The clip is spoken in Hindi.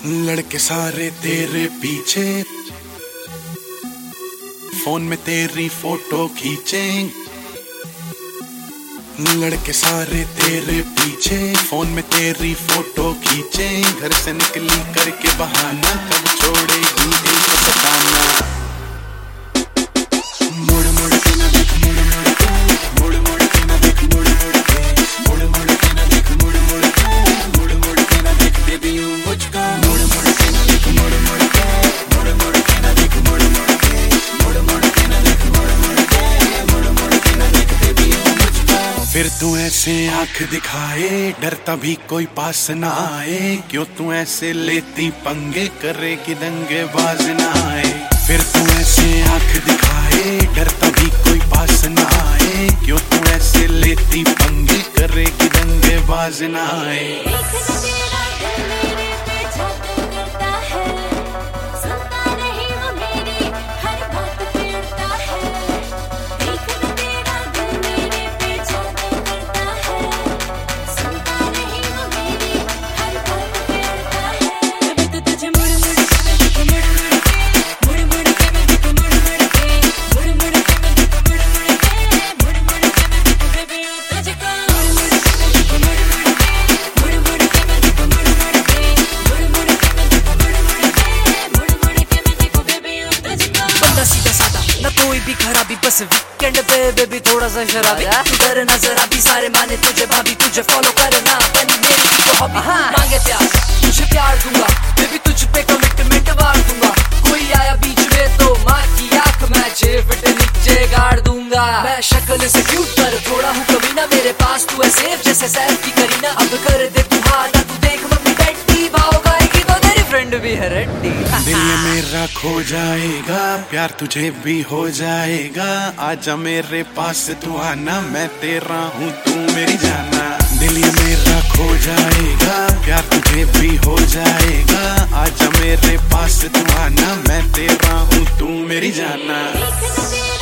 लड़के सारे तेरे पीछे, फोन में तेरी फोटो खींचे। लड़के सारे तेरे पीछे, फोन में तेरी फोटो खींचे। घर से निकली करके बहाना, कब छोड़ेगी एक बताना। मुड़ मुड़ के न देख, मुड़ मुड़ के, मुड़ मुड़ के न देख, मुड़ मुड़ के, मुड़ मुड़ के न देख, मुड़ मुड़ के, मुड़ मुड़ के न देख बेबी यू मुझको। मुड़ मुड़ के न देख, मुड़ मुड़ के, मुड़ मुड़ के न देख, मुड़ मुड़ के, मुड़ मुड़ के न देख, मुड़ मुड़ के, मुड़ मुड़ के न देख बेबी यू मुझको। फिर तू ऐसे आंख दिखाए, डरता भी कोई पास ना आए। क्यों तू ऐसे लेती पंगे, करे कि दंगे बाज ना आए। फिर तू ऐसे आंख दिखाए, डरता भी कोई पास ना आए। क्यों तू ऐसे लेती पंगे, करे कि दंगे बाज ना आए। कोई भी खराबी, बस वीकेंड पे बेबी थोड़ा सा शराबी। तू डर नजर आती, सारे माने तुझे भाभी, तुझे फॉलो करना बनी मेरी तो हॉबी। मांगे प्यार, तुझे प्यार दूंगा बेबी, तुझ पे कमिटमेंट वार दूंगा। कोई आया बीच में तो माँ की आंख मैं 6 फीट नीचे गाड़ दूंगा। मैं शक्ल से क्यूट पर थोड़ा हूँ कभी ना, मेरे पास तू है सेफ जैसे सेल्फी करीना। अब कर दे तू हाना, तू देख मम्मी डैडी भाव गाएगी तो तेरी फ्रेंड भी है रेडी। दिल मेरा खो जाएगा, प्यार तुझे भी हो जाएगा। आजा मेरे पास तू आना, मैं तेरा हूँ तू मेरी जाना। दिल ये मेरा खो जाएगा, प्यार तुझे भी हो जाएगा। आजा मेरे पास तू आना, मैं तेरा हूँ तू मेरी जाना।